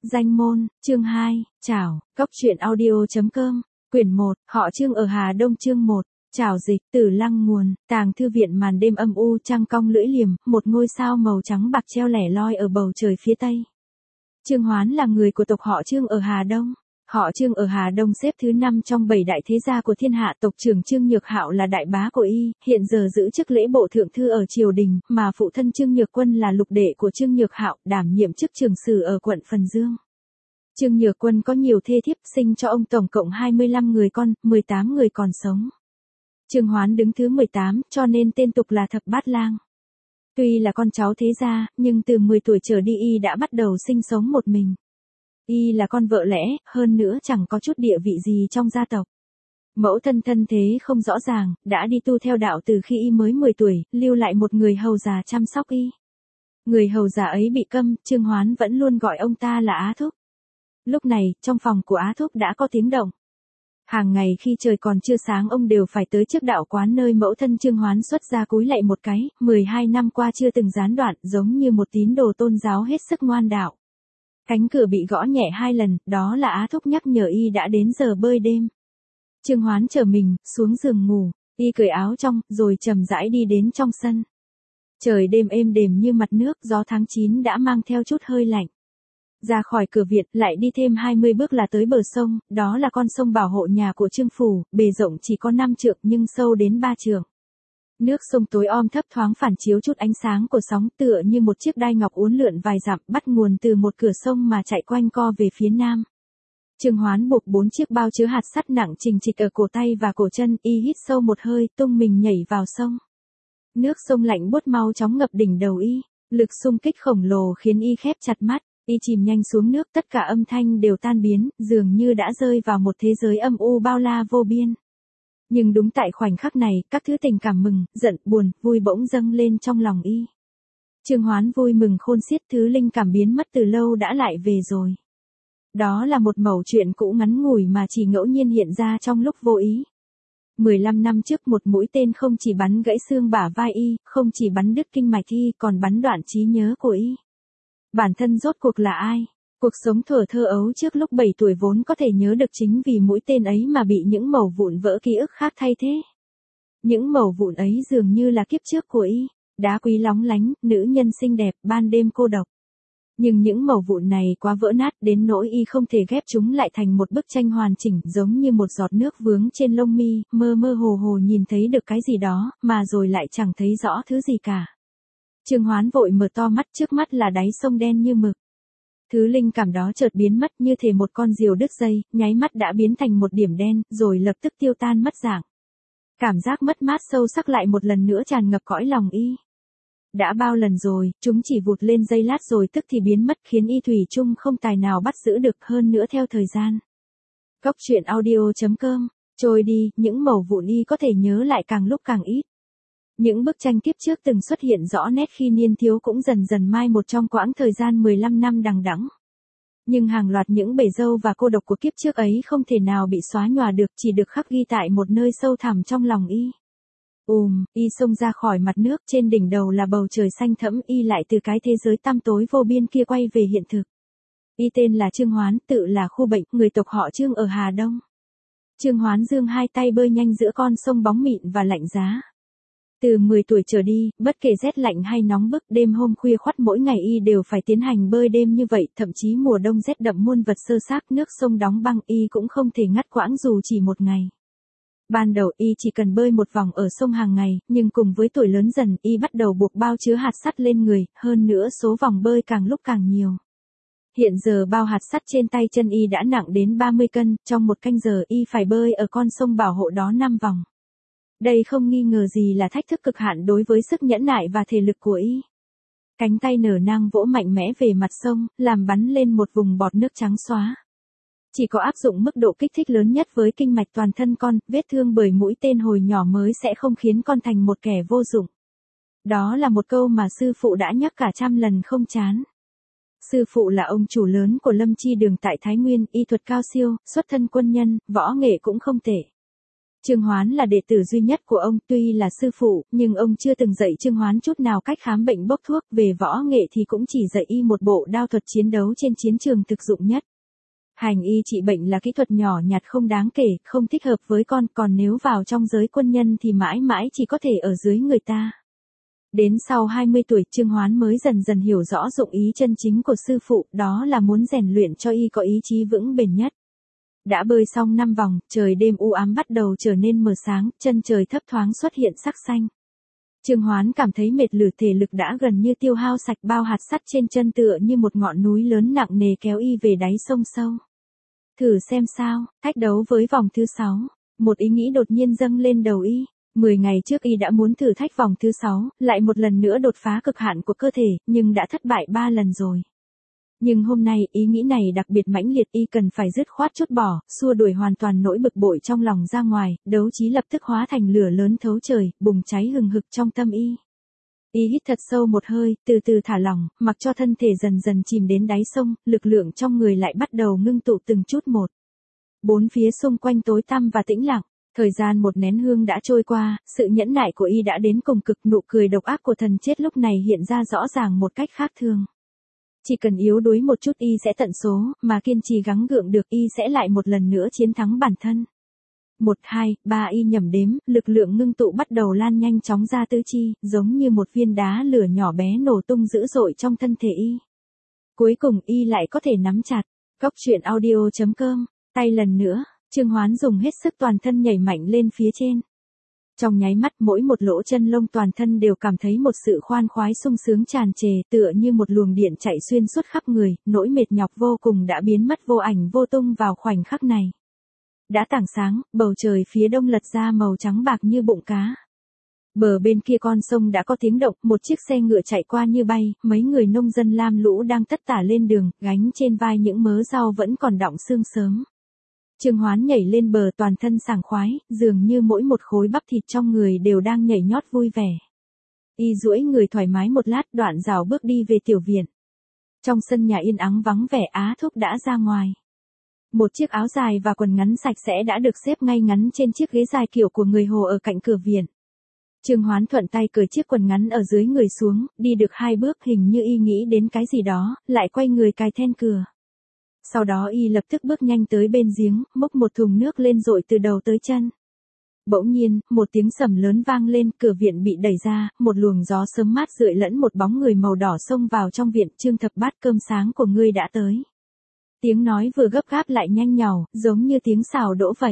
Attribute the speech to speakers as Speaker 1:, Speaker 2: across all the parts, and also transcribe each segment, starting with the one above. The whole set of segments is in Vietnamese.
Speaker 1: Danh môn, chương 2, chào, Cốc truyện audio.com, quyển 1, họ Trương ở Hà Đông chương 1, chào dịch, Tử Lăng nguồn, tàng thư viện màn đêm âm u trăng cong lưỡi liềm, một ngôi sao màu trắng bạc treo lẻ loi ở bầu trời phía tây. Trương Hoán là người của tộc họ Trương ở Hà Đông. Họ Trương ở Hà Đông xếp thứ 5 trong 7 đại thế gia của thiên hạ. Tộc trưởng Trương Nhược Hạo là đại bá của y, hiện giờ giữ chức lễ bộ thượng thư ở triều đình, mà phụ thân Trương Nhược Quân là lục đệ của Trương Nhược Hạo, đảm nhiệm chức trưởng sử ở quận Phần Dương. Trương Nhược Quân có nhiều thê thiếp, sinh cho ông tổng cộng 25 người con, 18 người còn sống. Trương Hoán đứng thứ 18, cho nên tên tục là Thập Bát Lang. Tuy là con cháu thế gia, nhưng từ 10 tuổi trở đi y đã bắt đầu sinh sống một mình. Y là con vợ lẽ, hơn nữa chẳng có chút địa vị gì trong gia tộc. Mẫu thân thân thế không rõ ràng, đã đi tu theo đạo từ khi y mới 10 tuổi, lưu lại một người hầu già chăm sóc y. Người hầu già ấy bị câm, Trương Hoán vẫn luôn gọi ông ta là Á Thúc. Lúc này, trong phòng của Á Thúc đã có tiếng động. Hàng ngày khi trời còn chưa sáng ông đều phải tới trước đạo quán nơi mẫu thân Trương Hoán xuất gia cúi lạy một cái, 12 năm qua chưa từng gián đoạn, giống như một tín đồ tôn giáo hết sức ngoan đạo. Cánh cửa bị gõ nhẹ 2 lần, đó là Á Thúc nhắc nhở y đã đến giờ bơi đêm. Trương Hoán trở mình, xuống giường ngủ, y cởi áo trong, rồi chậm rãi đi đến trong sân. Trời đêm êm đềm như mặt nước, gió tháng 9 đã mang theo chút hơi lạnh. Ra khỏi cửa viện, lại đi thêm 20 bước là tới bờ sông, đó là con sông bảo hộ nhà của Trương phủ, bề rộng chỉ có 5 trượng nhưng sâu đến 3 trượng. Nước sông tối om thấp thoáng phản chiếu chút ánh sáng của sóng, tựa như một chiếc đai ngọc uốn lượn vài dặm, bắt nguồn từ một cửa sông mà chạy quanh co về phía nam. Trương Hoán buộc 4 chiếc bao chứa hạt sắt nặng trình trịch ở cổ tay và cổ chân, y hít sâu một hơi, tung mình nhảy vào sông. Nước sông lạnh buốt mau chóng ngập đỉnh đầu y, lực xung kích khổng lồ khiến y khép chặt mắt, y chìm nhanh xuống nước, tất cả âm thanh đều tan biến, dường như đã rơi vào một thế giới âm u bao la vô biên. Nhưng đúng tại khoảnh khắc này, các thứ tình cảm mừng, giận, buồn, vui bỗng dâng lên trong lòng y. Trương Hoán vui mừng khôn xiết, thứ linh cảm biến mất từ lâu đã lại về rồi. Đó là một mẩu chuyện cũ ngắn ngủi mà chỉ ngẫu nhiên hiện ra trong lúc vô ý. 15 năm trước một mũi tên không chỉ bắn gãy xương bả vai y, không chỉ bắn đứt kinh mạch y, còn bắn đoạn trí nhớ của y. Bản thân rốt cuộc là ai? Cuộc sống thuở thơ ấu trước lúc 7 tuổi vốn có thể nhớ được, chính vì mũi tên ấy mà bị những mẩu vụn vỡ ký ức khác thay thế. Những mẩu vụn ấy dường như là kiếp trước của y, đá quý lóng lánh, nữ nhân xinh đẹp, ban đêm cô độc. Nhưng những mẩu vụn này quá vỡ nát đến nỗi y không thể ghép chúng lại thành một bức tranh hoàn chỉnh, giống như một giọt nước vướng trên lông mi, mơ mơ hồ hồ nhìn thấy được cái gì đó, mà rồi lại chẳng thấy rõ thứ gì cả. Trương Hoán vội mở to mắt, trước mắt là đáy sông đen như mực. Thứ linh cảm đó chợt biến mất như thể một con diều đứt dây, nháy mắt đã biến thành một điểm đen, rồi lập tức tiêu tan mất dạng. Cảm giác mất mát sâu sắc lại một lần nữa tràn ngập cõi lòng y. Đã bao lần rồi, chúng chỉ vụt lên giây lát rồi tức thì biến mất, khiến y thủy chung không tài nào bắt giữ được, hơn nữa theo thời gian. Cốc truyện audio.com, trôi đi, những mẩu vụn y có thể nhớ lại càng lúc càng ít. Những bức tranh kiếp trước từng xuất hiện rõ nét khi niên thiếu cũng dần dần mai một trong quãng thời gian 15 năm đằng đẵng. Nhưng hàng loạt những bể dâu và cô độc của kiếp trước ấy không thể nào bị xóa nhòa được, chỉ được khắc ghi tại một nơi sâu thẳm trong lòng y. Y xông ra khỏi mặt nước, trên đỉnh đầu là bầu trời xanh thẫm, y lại từ cái thế giới tăm tối vô biên kia quay về hiện thực. Y tên là Trương Hoán, tự là khu bệnh, người tộc họ Trương ở Hà Đông. Trương Hoán giương hai tay bơi nhanh giữa con sông bóng mịn và lạnh giá. Từ 10 tuổi trở đi, bất kể rét lạnh hay nóng bức, đêm hôm khuya khoắt mỗi ngày y đều phải tiến hành bơi đêm như vậy, thậm chí mùa đông rét đậm muôn vật sơ xác, nước sông đóng băng y cũng không thể ngắt quãng dù chỉ một ngày. Ban đầu y chỉ cần bơi một vòng ở sông hàng ngày, nhưng cùng với tuổi lớn dần, y bắt đầu buộc bao chứa hạt sắt lên người, hơn nữa số vòng bơi càng lúc càng nhiều. Hiện giờ bao hạt sắt trên tay chân y đã nặng đến 30 cân, trong một canh giờ y phải bơi ở con sông bảo hộ đó 5 vòng. Đây không nghi ngờ gì là thách thức cực hạn đối với sức nhẫn nại và thể lực của y. Cánh tay nở nang vỗ mạnh mẽ về mặt sông, làm bắn lên một vùng bọt nước trắng xóa. Chỉ có áp dụng mức độ kích thích lớn nhất với kinh mạch toàn thân con, vết thương bởi mũi tên hồi nhỏ mới sẽ không khiến con thành một kẻ vô dụng. Đó là một câu mà sư phụ đã nhắc cả trăm lần không chán. Sư phụ là ông chủ lớn của Lâm Chi Đường tại Thái Nguyên, y thuật cao siêu, xuất thân quân nhân, võ nghệ cũng không tệ. Trương Hoán là đệ tử duy nhất của ông, tuy là sư phụ, nhưng ông chưa từng dạy Trương Hoán chút nào cách khám bệnh bốc thuốc, về võ nghệ thì cũng chỉ dạy y một bộ đao thuật chiến đấu trên chiến trường thực dụng nhất. Hành y trị bệnh là kỹ thuật nhỏ nhặt không đáng kể, không thích hợp với con, còn nếu vào trong giới quân nhân thì mãi mãi chỉ có thể ở dưới người ta. Đến sau 20 tuổi, Trương Hoán mới dần dần hiểu rõ dụng ý chân chính của sư phụ, đó là muốn rèn luyện cho y có ý chí vững bền nhất. Đã bơi xong 5 vòng, trời đêm u ám bắt đầu trở nên mờ sáng, chân trời thấp thoáng xuất hiện sắc xanh. Trương Hoán cảm thấy mệt lử, thể lực đã gần như tiêu hao sạch, bao hạt sắt trên chân tựa như một ngọn núi lớn nặng nề kéo y về đáy sông sâu. Thử xem sao, thách đấu với vòng thứ 6. Một ý nghĩ đột nhiên dâng lên đầu y. 10 ngày trước y đã muốn thử thách vòng thứ 6, lại một lần nữa đột phá cực hạn của cơ thể, nhưng đã thất bại 3 lần rồi. Nhưng hôm nay, ý nghĩ này đặc biệt mãnh liệt, y cần phải dứt khoát trút bỏ, xua đuổi hoàn toàn nỗi bực bội trong lòng ra ngoài, đấu trí lập tức hóa thành lửa lớn thấu trời, bùng cháy hừng hực trong tâm y. Y hít thật sâu một hơi, từ từ thả lỏng, mặc cho thân thể dần dần chìm đến đáy sông, lực lượng trong người lại bắt đầu ngưng tụ từng chút một. Bốn phía xung quanh tối tăm và tĩnh lặng. Thời gian một nén hương đã trôi qua, sự nhẫn nại của y đã đến cùng cực, nụ cười độc ác của thần chết lúc này hiện ra rõ ràng một cách khác thường. Chỉ cần yếu đuối một chút y sẽ tận số, mà kiên trì gắng gượng được y sẽ lại một lần nữa chiến thắng bản thân. 1, 2, 3 y nhẩm đếm, lực lượng ngưng tụ bắt đầu lan nhanh chóng ra tứ chi, giống như một viên đá lửa nhỏ bé nổ tung dữ dội trong thân thể y. Cuối cùng y lại có thể nắm chặt. Góc truyện audio.com, tay lần nữa, Trương Hoán dùng hết sức toàn thân nhảy mạnh lên phía trên. Trong nháy mắt mỗi một lỗ chân lông toàn thân đều cảm thấy một sự khoan khoái sung sướng tràn trề, tựa như một luồng điện chạy xuyên suốt khắp người, nỗi mệt nhọc vô cùng đã biến mất vô ảnh vô tung vào khoảnh khắc này. Đã tảng sáng, bầu trời phía đông lật ra màu trắng bạc như bụng cá. Bờ bên kia con sông đã có tiếng động, một chiếc xe ngựa chạy qua như bay, mấy người nông dân lam lũ đang tất tả lên đường, gánh trên vai những mớ rau vẫn còn đọng xương sớm. Trương Hoán nhảy lên bờ toàn thân sảng khoái, dường như mỗi một khối bắp thịt trong người đều đang nhảy nhót vui vẻ. Y duỗi người thoải mái một lát, đoạn rảo bước đi về tiểu viện. Trong sân nhà yên ắng vắng vẻ, Á Thúc đã ra ngoài. Một chiếc áo dài và quần ngắn sạch sẽ đã được xếp ngay ngắn trên chiếc ghế dài kiểu của người Hồ ở cạnh cửa viện. Trương Hoán thuận tay cởi chiếc quần ngắn ở dưới người xuống, đi được 2 bước, hình như y nghĩ đến cái gì đó, lại quay người cài then cửa. Sau đó y lập tức bước nhanh tới bên giếng, múc một thùng nước lên dội từ đầu tới chân. Bỗng nhiên, một tiếng sầm lớn vang lên, cửa viện bị đẩy ra, một luồng gió sớm mát rượi lẫn một bóng người màu đỏ xông vào trong viện. Trương Thập Bát, cơm sáng của ngươi đã tới. Tiếng nói vừa gấp gáp lại nhanh nhảu, giống như tiếng xào đỗ vậy.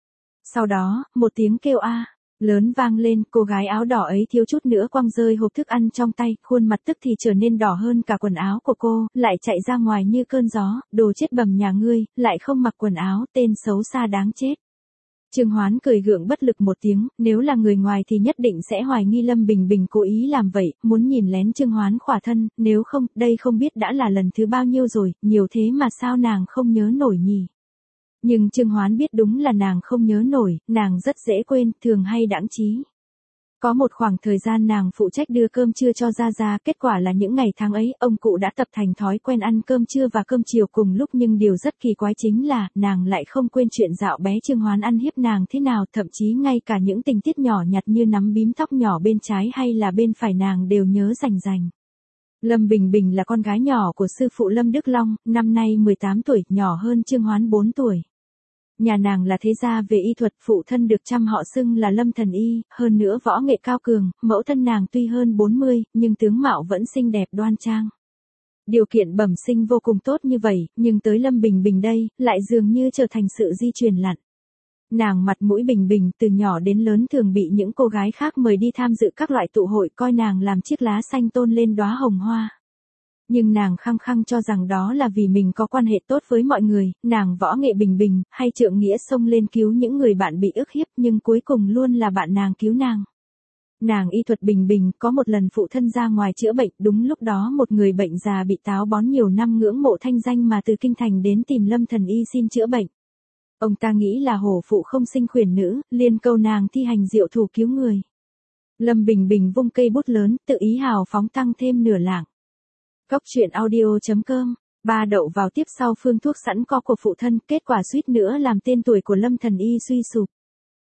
Speaker 1: Sau đó, một tiếng kêu a lớn vang lên, cô gái áo đỏ ấy thiếu chút nữa quăng rơi hộp thức ăn trong tay, khuôn mặt tức thì trở nên đỏ hơn cả quần áo của cô, lại chạy ra ngoài như cơn gió, đồ chết bầm nhà ngươi, lại không mặc quần áo, tên xấu xa đáng chết. Trương Hoán cười gượng bất lực một tiếng, nếu là người ngoài thì nhất định sẽ hoài nghi Lâm Bình Bình cố ý làm vậy, muốn nhìn lén Trương Hoán khỏa thân, nếu không, đây không biết đã là lần thứ bao nhiêu rồi, nhiều thế mà sao nàng không nhớ nổi nhỉ. Nhưng Trương Hoán biết đúng là nàng không nhớ nổi, nàng rất dễ quên, thường hay đãng trí. Có một khoảng thời gian nàng phụ trách đưa cơm trưa cho Gia Gia, kết quả là những ngày tháng ấy, ông cụ đã tập thành thói quen ăn cơm trưa và cơm chiều cùng lúc, nhưng điều rất kỳ quái chính là, nàng lại không quên chuyện dạo bé Trương Hoán ăn hiếp nàng thế nào, thậm chí ngay cả những tình tiết nhỏ nhặt như nắm bím tóc nhỏ bên trái hay là bên phải nàng đều nhớ rành rành. Lâm Bình Bình là con gái nhỏ của sư phụ Lâm Đức Long, năm nay 18 tuổi, nhỏ hơn Trương Hoán 4 tuổi. Nhà nàng là thế gia về y thuật, phụ thân được trăm họ xưng là Lâm Thần Y, hơn nữa võ nghệ cao cường, mẫu thân nàng tuy hơn 40, nhưng tướng mạo vẫn xinh đẹp đoan trang. Điều kiện bẩm sinh vô cùng tốt như vậy, nhưng tới Lâm Bình Bình đây, lại dường như trở thành sự di truyền lặn. Nàng mặt mũi bình bình, từ nhỏ đến lớn thường bị những cô gái khác mời đi tham dự các loại tụ hội, coi nàng làm chiếc lá xanh tôn lên đóa hồng hoa. Nhưng nàng khăng khăng cho rằng đó là vì mình có quan hệ tốt với mọi người, nàng võ nghệ bình bình, hay trượng nghĩa xông lên cứu những người bạn bị ức hiếp, nhưng cuối cùng luôn là bạn nàng cứu nàng. Nàng y thuật bình bình, có một lần phụ thân ra ngoài chữa bệnh, đúng lúc đó một người bệnh già bị táo bón nhiều năm ngưỡng mộ thanh danh mà từ kinh thành đến tìm Lâm Thần Y xin chữa bệnh. Ông ta nghĩ là hổ phụ không sinh khuyển nữ, liền cầu nàng thi hành diệu thủ cứu người. Lâm Bình Bình vung cây bút lớn, tự ý hào phóng tăng thêm nửa lạng. Góc truyện audio.com, ba đậu vào tiếp sau phương thuốc sẵn có của phụ thân, kết quả suýt nữa làm tên tuổi của Lâm Thần Y suy sụp.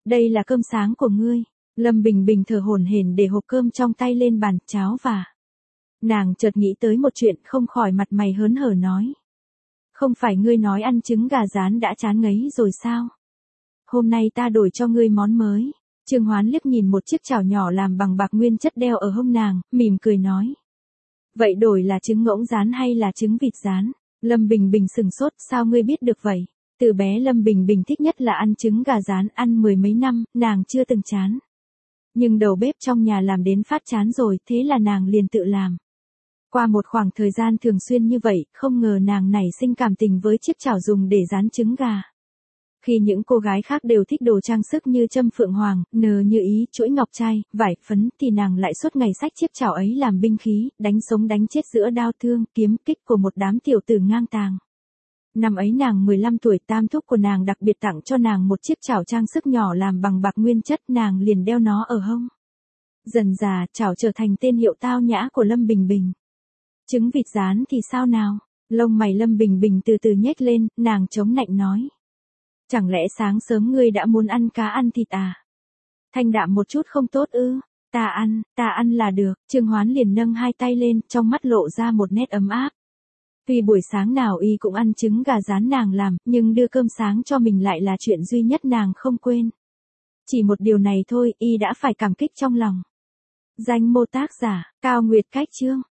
Speaker 1: Đây là cơm sáng của ngươi. Lâm Bình Bình thở hổn hển để hộp cơm trong tay lên bàn cháo và. Nàng chợt nghĩ tới một chuyện không khỏi mặt mày hớn hở nói. Không phải ngươi nói ăn trứng gà rán đã chán ngấy rồi sao? Hôm nay ta đổi cho ngươi món mới. Trương Hoán liếc nhìn một chiếc chảo nhỏ làm bằng bạc nguyên chất đeo ở hông nàng, mỉm cười nói. Vậy đổi là trứng ngỗng rán hay là trứng vịt rán? Lâm Bình Bình sừng sốt, sao ngươi biết được vậy? Từ bé Lâm Bình Bình thích nhất là ăn trứng gà rán, ăn mười mấy năm, nàng chưa từng chán. Nhưng đầu bếp trong nhà làm đến phát chán rồi, thế là nàng liền tự làm. Qua một khoảng thời gian thường xuyên như vậy, không ngờ nàng nảy sinh cảm tình với chiếc chảo dùng để rán trứng gà. Khi những cô gái khác đều thích đồ trang sức như châm phượng hoàng, nờ như ý, chuỗi ngọc trai, vải, phấn, thì nàng lại suốt ngày xách chiếc chảo ấy làm binh khí, đánh sống đánh chết giữa đao thương, kiếm kích của một đám tiểu tử ngang tàng. Năm ấy nàng 15 tuổi, tam thúc của nàng đặc biệt tặng cho nàng một chiếc chảo trang sức nhỏ làm bằng bạc nguyên chất, nàng liền đeo nó ở hông. Dần dà, chảo trở thành tên hiệu tao nhã của Lâm Bình Bình. Trứng vịt rán thì sao nào? Lông mày Lâm Bình Bình từ từ nhếch lên, nàng chống nạnh nói. Chẳng lẽ sáng sớm ngươi đã muốn ăn cá ăn thịt à? Thanh đạm một chút không tốt ư? Ta ăn là được. Trương Hoán liền nâng hai tay lên, trong mắt lộ ra một nét ấm áp. Tuy buổi sáng nào y cũng ăn trứng gà rán nàng làm, nhưng đưa cơm sáng cho mình lại là chuyện duy nhất nàng không quên. Chỉ một điều này thôi, y đã phải cảm kích trong lòng. Danh mô tác giả, Cao Nguyệt Cách Chương.